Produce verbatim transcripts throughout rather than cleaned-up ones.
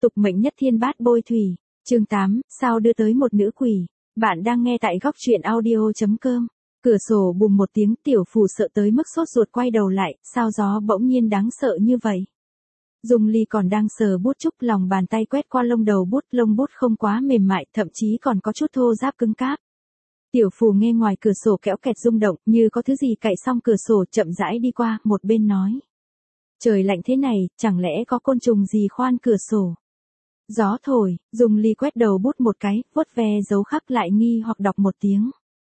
tục mệnh nhất thiên bát bôi thủy. Chương tám, sao đưa tới một nữ quỷ. Bạn đang nghe tại góc truyện audio.com. Cửa sổ bùm một tiếng, Tiểu Phù sợ tới mức sốt ruột quay đầu lại, sao gió bỗng nhiên đáng sợ như vậy. Dung Ly còn đang sờ bút chúc, lòng bàn tay quét qua lông đầu bút, lông bút không quá mềm mại, thậm chí còn có chút thô ráp cứng cáp. Tiểu Phù nghe ngoài cửa sổ kéo kẹt rung động, như có thứ gì cạy xong cửa sổ, chậm rãi đi qua, một bên nói. Trời lạnh thế này, chẳng lẽ có côn trùng gì khoan cửa sổ? Gió thổi, Dung Ly quét đầu bút một cái, vuốt ve dấu khắc lại nghi hoặc đọc một tiếng.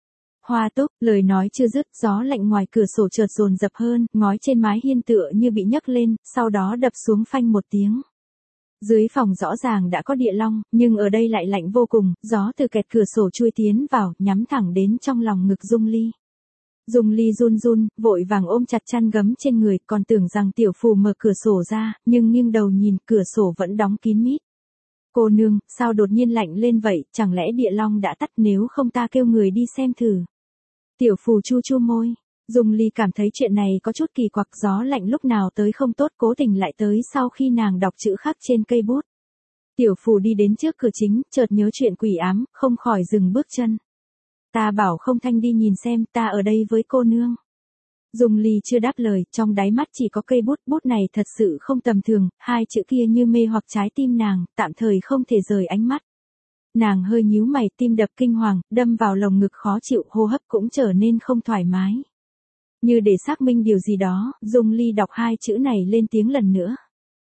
Hoa túc, lời nói chưa dứt, gió lạnh ngoài cửa sổ chợt dồn dập hơn, ngói trên mái hiên tựa như bị nhấc lên, sau đó đập xuống phanh một tiếng. Dưới phòng rõ ràng đã có địa long, nhưng ở đây lại lạnh vô cùng, gió từ kẹt cửa sổ chui tiến vào, nhắm thẳng đến trong lòng ngực Dung Ly. Dung Ly run run, vội vàng ôm chặt chăn gấm trên người, còn tưởng rằng Tiểu Phù mở cửa sổ ra, nhưng nghiêng đầu nhìn, cửa sổ vẫn đóng kín mít. Cô nương, sao đột nhiên lạnh lên vậy, chẳng lẽ địa long đã tắt, nếu không ta kêu người đi xem thử. Tiểu Phù chu chu môi. Dung Ly cảm thấy chuyện này có chút kỳ quặc, gió lạnh lúc nào tới không tốt, cố tình lại tới sau khi nàng đọc chữ khắc trên cây bút. Tiểu Phù đi đến trước cửa chính, chợt nhớ chuyện quỷ ám, không khỏi dừng bước chân. Ta bảo không thanh đi nhìn xem, ta ở đây với cô nương. Dung Ly chưa đáp lời, trong đáy mắt chỉ có cây bút, bút này thật sự không tầm thường, hai chữ kia như mê hoặc trái tim nàng, tạm thời không thể rời ánh mắt. Nàng hơi nhíu mày, tim đập kinh hoàng, đâm vào lồng ngực khó chịu, hô hấp cũng trở nên không thoải mái. Như để xác minh điều gì đó, Dung Ly đọc hai chữ này lên tiếng lần nữa.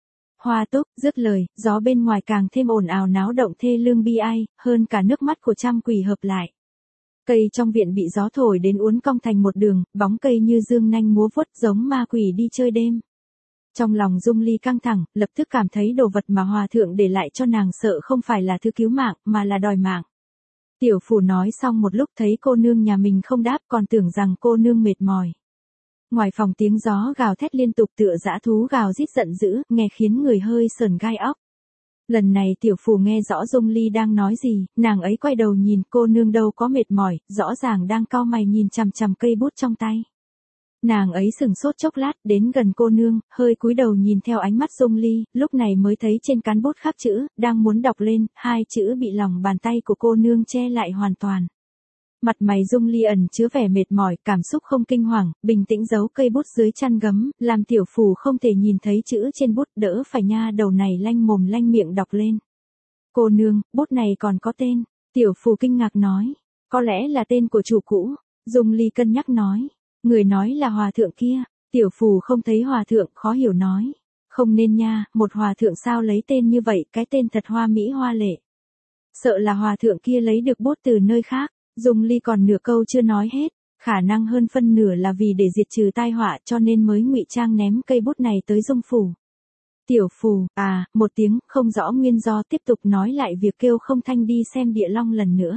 Hoa túc, dứt lời, gió bên ngoài càng thêm ồn ào náo động thê lương bi ai, hơn cả nước mắt của trăm quỷ hợp lại. Cây trong viện bị gió thổi đến uốn cong thành một đường, bóng cây như dương nanh múa vuốt, giống ma quỷ đi chơi đêm. Trong lòng Dung Ly căng thẳng, lập tức cảm thấy đồ vật mà hòa thượng để lại cho nàng sợ không phải là thứ cứu mạng, mà là đòi mạng. Tiểu Phù nói xong một lúc thấy cô nương nhà mình không đáp, còn tưởng rằng cô nương mệt mỏi. Ngoài phòng tiếng gió gào thét liên tục tựa dã thú gào rít giận dữ, nghe khiến người hơi sờn gai óc. Lần này Tiểu Phù nghe rõ Dung Ly đang nói gì, nàng ấy quay đầu nhìn, cô nương đâu có mệt mỏi, rõ ràng đang cau mày nhìn chằm chằm cây bút trong tay. Nàng ấy sừng sốt chốc lát, đến gần cô nương, hơi cúi đầu nhìn theo ánh mắt Dung Ly, lúc này mới thấy trên cán bút khắc chữ, đang muốn đọc lên, hai chữ bị lòng bàn tay của cô nương che lại hoàn toàn. Mặt mày Dung Ly ẩn chứa vẻ mệt mỏi, cảm xúc không kinh hoàng, bình tĩnh giấu cây bút dưới chăn gấm, làm Tiểu Phù không thể nhìn thấy chữ trên bút, đỡ phải nha đầu này lanh mồm lanh miệng đọc lên. Cô nương, bút này còn có tên. Tiểu Phù kinh ngạc nói. Có lẽ là tên của chủ cũ. Dung Ly cân nhắc nói. Người nói là hòa thượng kia. Tiểu Phù không thấy hòa thượng, khó hiểu nói. Không nên nha, một hòa thượng sao lấy tên như vậy, cái tên thật hoa mỹ hoa lệ. Sợ là hòa thượng kia lấy được bút từ nơi khác. Dung Ly còn nửa câu chưa nói hết, khả năng hơn phân nửa là vì để diệt trừ tai họa cho nên mới ngụy trang ném cây bút này tới Dung Phủ. Tiểu Phù, à, một tiếng, không rõ nguyên do, tiếp tục nói lại việc kêu không thanh đi xem địa long lần nữa.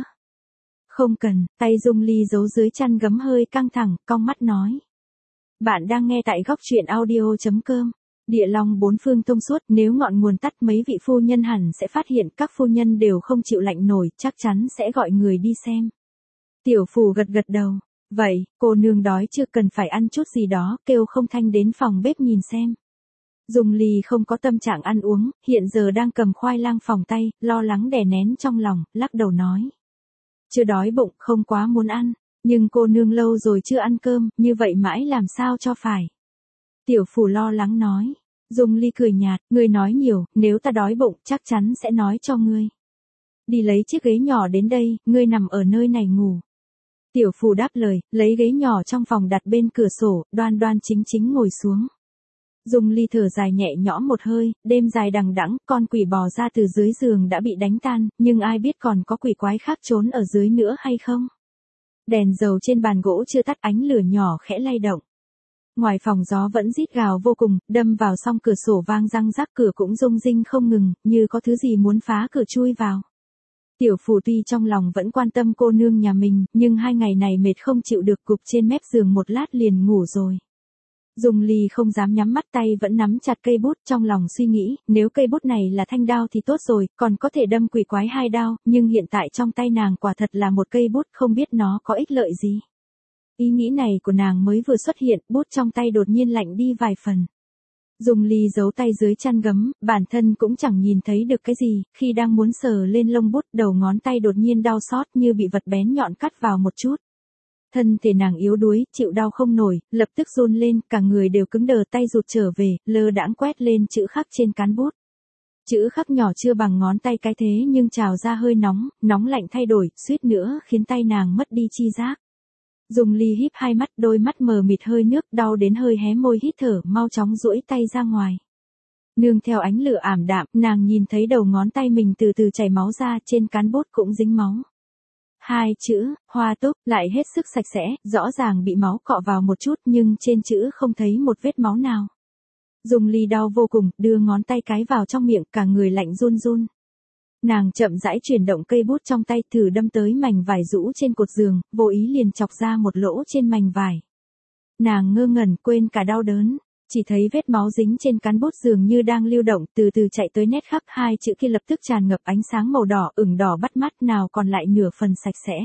Không cần, tay Dung Ly giấu dưới chăn gấm hơi căng thẳng, cong mắt nói. Bạn đang nghe tại góc truyện audio.com. Địa long bốn phương thông suốt, nếu ngọn nguồn tắt mấy vị phu nhân hẳn sẽ phát hiện, các phu nhân đều không chịu lạnh nổi, chắc chắn sẽ gọi người đi xem. Tiểu Phù gật gật đầu. Vậy, cô nương đói chưa, cần phải ăn chút gì đó, kêu không thanh đến phòng bếp nhìn xem. Dung Ly không có tâm trạng ăn uống, hiện giờ đang cầm khoai lang phòng tay, lo lắng đè nén trong lòng, lắc đầu nói. Chưa đói bụng, không quá muốn ăn, nhưng cô nương lâu rồi chưa ăn cơm, như vậy mãi làm sao cho phải. Tiểu Phù lo lắng nói. Dung Ly cười nhạt, ngươi nói nhiều, nếu ta đói bụng, chắc chắn sẽ nói cho ngươi. Đi lấy chiếc ghế nhỏ đến đây, ngươi nằm ở nơi này ngủ. Tiểu Phù đáp lời, lấy ghế nhỏ trong phòng đặt bên cửa sổ, đoan đoan chính chính ngồi xuống. Dung Ly thở dài nhẹ nhõm một hơi, đêm dài đằng đẵng, con quỷ bò ra từ dưới giường đã bị đánh tan, nhưng ai biết còn có quỷ quái khác trốn ở dưới nữa hay không. Đèn dầu trên bàn gỗ chưa tắt, ánh lửa nhỏ khẽ lay động. Ngoài phòng gió vẫn rít gào vô cùng, đâm vào song cửa sổ vang răng rắc, cửa cũng rung rinh không ngừng, như có thứ gì muốn phá cửa chui vào. Tiểu Phù tuy trong lòng vẫn quan tâm cô nương nhà mình, nhưng hai ngày này mệt không chịu được, gục trên mép giường một lát liền ngủ rồi. Dung Ly không dám nhắm mắt, tay vẫn nắm chặt cây bút, trong lòng suy nghĩ, nếu cây bút này là thanh đao thì tốt rồi, còn có thể đâm quỷ quái hai đao, nhưng hiện tại trong tay nàng quả thật là một cây bút, không biết nó có ích lợi gì. Ý nghĩ này của nàng mới vừa xuất hiện, bút trong tay đột nhiên lạnh đi vài phần. Dung Ly giấu tay dưới chăn gấm, bản thân cũng chẳng nhìn thấy được cái gì, khi đang muốn sờ lên lông bút, đầu ngón tay đột nhiên đau xót như bị vật bén nhọn cắt vào một chút. Thân thể nàng yếu đuối, chịu đau không nổi, lập tức run lên, cả người đều cứng đờ, tay rụt trở về, lơ đãng quét lên chữ khắc trên cán bút. Chữ khắc nhỏ chưa bằng ngón tay cái thế nhưng trào ra hơi nóng, nóng lạnh thay đổi, suýt nữa khiến tay nàng mất đi chi giác. Dung Ly híp hai mắt, đôi mắt mờ mịt hơi nước, đau đến hơi hé môi hít thở, mau chóng duỗi tay ra ngoài. Nương theo ánh lửa ảm đạm, nàng nhìn thấy đầu ngón tay mình từ từ chảy máu ra, trên cán bút cũng dính máu. Hai chữ, Hoa Túc, lại hết sức sạch sẽ, rõ ràng bị máu cọ vào một chút nhưng trên chữ không thấy một vết máu nào. Dung Ly đau vô cùng, đưa ngón tay cái vào trong miệng, cả người lạnh run run. Nàng chậm rãi chuyển động cây bút trong tay, thử đâm tới mảnh vải rũ trên cột giường, vô ý liền chọc ra một lỗ trên mảnh vải. Nàng ngơ ngẩn, quên cả đau đớn, chỉ thấy vết máu dính trên cán bút dường như đang lưu động, từ từ chạy tới nét khắc, hai chữ kia lập tức tràn ngập ánh sáng màu đỏ, ửng đỏ bắt mắt, nào còn lại nửa phần sạch sẽ.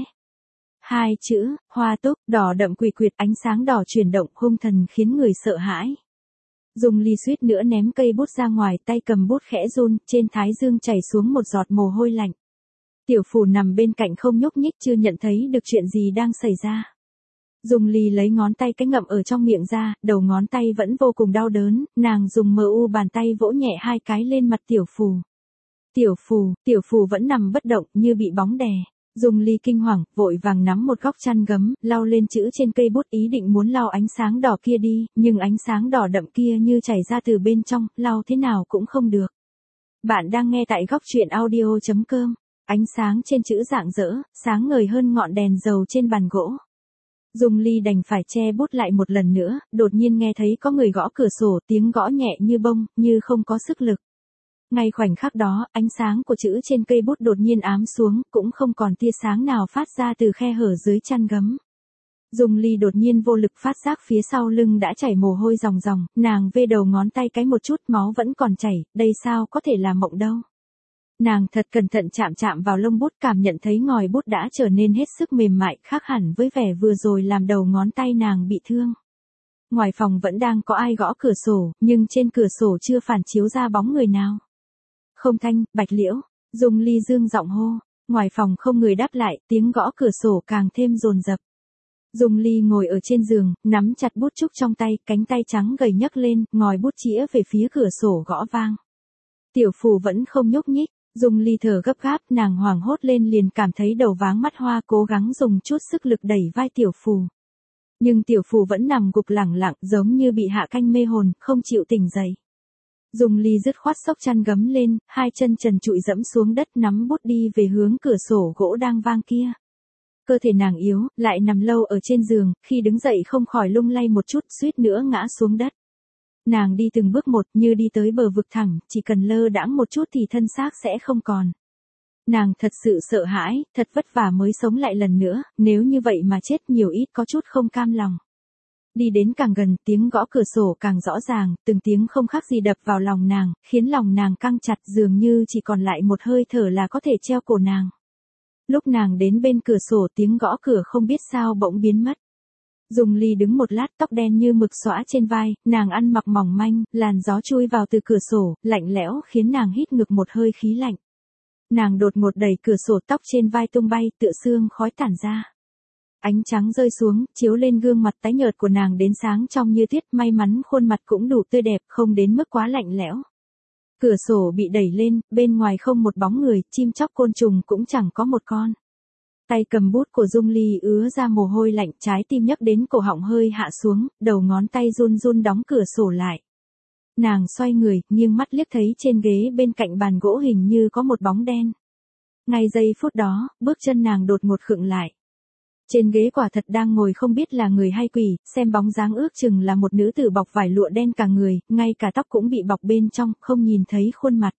Hai chữ, Hoa Túc, đỏ đậm quỷ quyệt, ánh sáng đỏ chuyển động, hung thần khiến người sợ hãi. Dung Ly suýt nữa ném cây bút ra ngoài, tay cầm bút khẽ run, trên thái dương chảy xuống một giọt mồ hôi lạnh. Tiểu Phù nằm bên cạnh không nhúc nhích, chưa nhận thấy được chuyện gì đang xảy ra. Dung Ly lấy ngón tay cái ngậm ở trong miệng ra, đầu ngón tay vẫn vô cùng đau đớn, nàng dùng mờ u bàn tay vỗ nhẹ hai cái lên mặt Tiểu Phù. Tiểu Phù, Tiểu Phù vẫn nằm bất động như bị bóng đè. Dung Ly kinh hoàng, vội vàng nắm một góc chăn gấm, lau lên chữ trên cây bút, ý định muốn lau ánh sáng đỏ kia đi, nhưng ánh sáng đỏ đậm kia như chảy ra từ bên trong, lau thế nào cũng không được. Bạn đang nghe tại góc truyện audio chấm com. Ánh sáng trên chữ rạng rỡ, sáng ngời hơn ngọn đèn dầu trên bàn gỗ. Dung Ly đành phải che bút lại một lần nữa, đột nhiên nghe thấy có người gõ cửa sổ, tiếng gõ nhẹ như bông, như không có sức lực. Ngay khoảnh khắc đó, ánh sáng của chữ trên cây bút đột nhiên ám xuống, cũng không còn tia sáng nào phát ra từ khe hở dưới chăn gấm. Dung Ly đột nhiên vô lực phát giác phía sau lưng đã chảy mồ hôi ròng ròng, nàng vê đầu ngón tay cái một chút, máu vẫn còn chảy, đây sao có thể là mộng đâu. Nàng thật cẩn thận chạm chạm vào lông bút, cảm nhận thấy ngòi bút đã trở nên hết sức mềm mại, khác hẳn với vẻ vừa rồi làm đầu ngón tay nàng bị thương. Ngoài phòng vẫn đang có ai gõ cửa sổ, nhưng trên cửa sổ chưa phản chiếu ra bóng người nào. Không Thanh, Bạch Liễu, Dung Ly dương giọng hô, ngoài phòng không người đáp lại, tiếng gõ cửa sổ càng thêm dồn dập. Dung Ly ngồi ở trên giường, nắm chặt bút trúc trong tay, cánh tay trắng gầy nhấc lên, ngòi bút chĩa về phía cửa sổ gõ vang. Tiểu Phù vẫn không nhúc nhích, Dung Ly thở gấp gáp, nàng hoảng hốt lên liền cảm thấy đầu váng mắt hoa, cố gắng dùng chút sức lực đẩy vai Tiểu Phù. Nhưng Tiểu Phù vẫn nằm gục lẳng lặng, giống như bị hạ canh mê hồn, không chịu tỉnh dậy. Dung Ly dứt khoát xốc chăn gấm lên, hai chân trần trụi dẫm xuống đất, nắm bút đi về hướng cửa sổ gỗ đang vang kia. Cơ thể nàng yếu, lại nằm lâu ở trên giường, khi đứng dậy không khỏi lung lay một chút, suýt nữa ngã xuống đất. Nàng đi từng bước một như đi tới bờ vực thẳm, chỉ cần lơ đãng một chút thì thân xác sẽ không còn. Nàng thật sự sợ hãi, thật vất vả mới sống lại lần nữa, nếu như vậy mà chết nhiều ít có chút không cam lòng. Đi đến càng gần, tiếng gõ cửa sổ càng rõ ràng, từng tiếng không khác gì đập vào lòng nàng, khiến lòng nàng căng chặt, dường như chỉ còn lại một hơi thở là có thể treo cổ nàng. Lúc nàng đến bên cửa sổ, tiếng gõ cửa không biết sao bỗng biến mất. Dung Ly đứng một lát, tóc đen như mực xõa trên vai, nàng ăn mặc mỏng manh, làn gió chui vào từ cửa sổ, lạnh lẽo khiến nàng hít ngược một hơi khí lạnh. Nàng đột ngột đẩy cửa sổ, tóc trên vai tung bay, tựa sương khói tản ra. Ánh trắng rơi xuống, chiếu lên gương mặt tái nhợt của nàng đến sáng trong như tuyết, may mắn khuôn mặt cũng đủ tươi đẹp, không đến mức quá lạnh lẽo. Cửa sổ bị đẩy lên, bên ngoài không một bóng người, chim chóc côn trùng cũng chẳng có một con. Tay cầm bút của Dung Ly ứa ra mồ hôi lạnh, trái tim nhấc đến cổ họng hơi hạ xuống, đầu ngón tay run run đóng cửa sổ lại. Nàng xoay người, nghiêng mắt liếc thấy trên ghế bên cạnh bàn gỗ hình như có một bóng đen. Ngay giây phút đó, bước chân nàng đột ngột khựng lại. Trên ghế quả thật đang ngồi không biết là người hay quỷ, xem bóng dáng ước chừng là một nữ tử bọc vải lụa đen cả người, ngay cả tóc cũng bị bọc bên trong, không nhìn thấy khuôn mặt.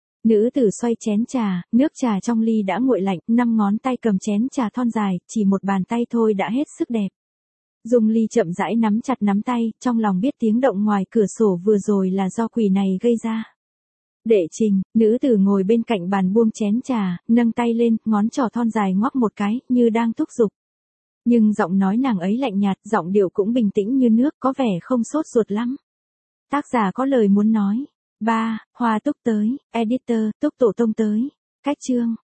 Nữ tử xoay chén trà, nước trà trong ly đã nguội lạnh, năm ngón tay cầm chén trà thon dài, chỉ một bàn tay thôi đã hết sức đẹp. Dung Ly chậm rãi nắm chặt nắm tay, trong lòng biết tiếng động ngoài cửa sổ vừa rồi là do quỷ này gây ra. Đệ Trình, nữ tử ngồi bên cạnh bàn buông chén trà, nâng tay lên, ngón trỏ thon dài ngoắc một cái, như đang thúc giục. Nhưng giọng nói nàng ấy lạnh nhạt, giọng điệu cũng bình tĩnh như nước, có vẻ không sốt ruột lắm. Tác giả có lời muốn nói. ba. Hoa Túc tới, editor, Túc Tổ Tông tới. Cách chương.